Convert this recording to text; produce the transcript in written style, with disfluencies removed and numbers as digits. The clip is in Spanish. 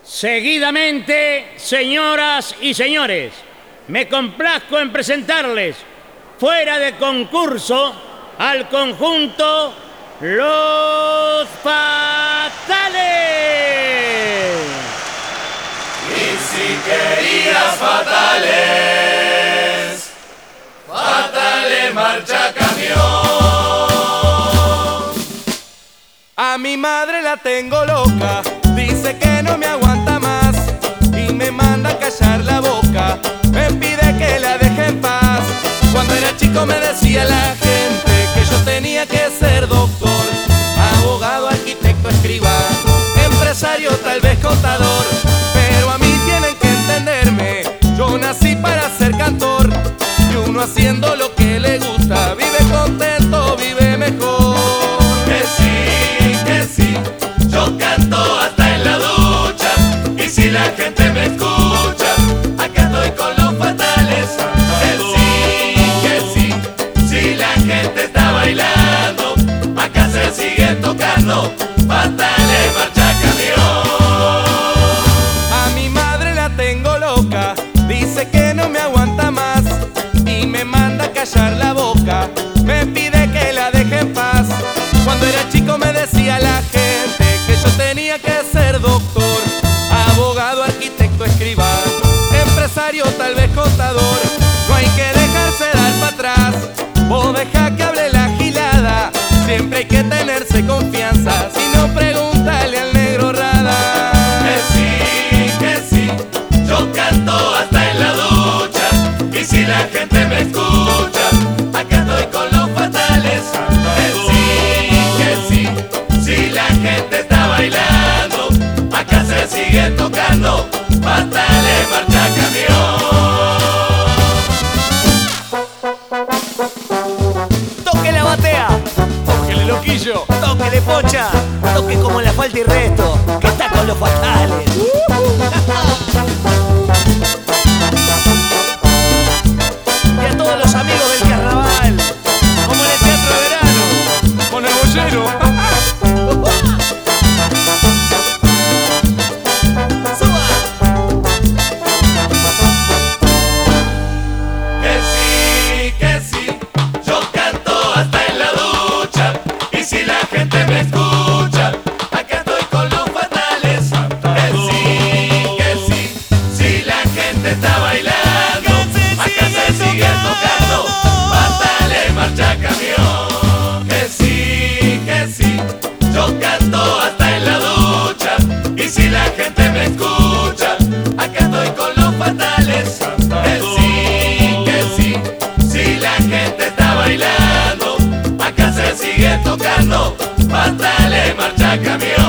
Seguidamente, señoras y señores, me complazco en presentarles, fuera de concurso, al conjunto Los Fatales. Y si querías fatales, fatales marcha camión. A mi madre la tengo loca, dice que no me aguanta más y me manda a callar la boca, me pide que la deje en paz. Cuando era chico me decía la gente que yo tenía que ser doctor, abogado, arquitecto, escribano, empresario, tal vez contador. Pero a mí tienen que entenderme, yo nací para ser cantor, y uno haciendo lo que le gusta vive contento, vive mejor. Que sí, yo canto hasta en la ducha, y si la gente me escucha, acá estoy con los fatales. Que sí, si la gente está bailando, acá se sigue tocando, fatales marcha camión. A mi madre la tengo loca, dice que no me aguanta más y me manda a callar la boca, me pide que la deje en paz. Cuando era chico me decía la gente que yo tenía que ser doctor, abogado, arquitecto, escribano, empresario, tal vez contador. No hay que dejarse dar para atrás, vos deja que hable la gilada, siempre hay que tenerse confianza, si no pregúntale al negro Rada. Que sí, yo canto hasta en la ducha, y si la gente me escucha, acá estoy con los fatales. Que sí, si la gente está bailando, acá se sigue tocando, fatales marcha camión. Toque la batea, ¡Tóquele, loquillo! toque pocha, toque como la falta y resto, que está con los fatales. Y a todos los amigos del carnaval, como en el Teatro de Verano, ¡Con el bollero! ¡suba! Que sí, yo canto hasta en la ducha, y si la gente me escucha, acá estoy con los fatales. Que sí, si la gente está bailando, acá se sigue tocando, fatales marcha camión. Que sí, yo canto hasta en la ducha, y si la gente me escucha, acá estoy con los fatales. Que sí, si la gente está bailando, acá se sigue tocando, fatales marcha camión.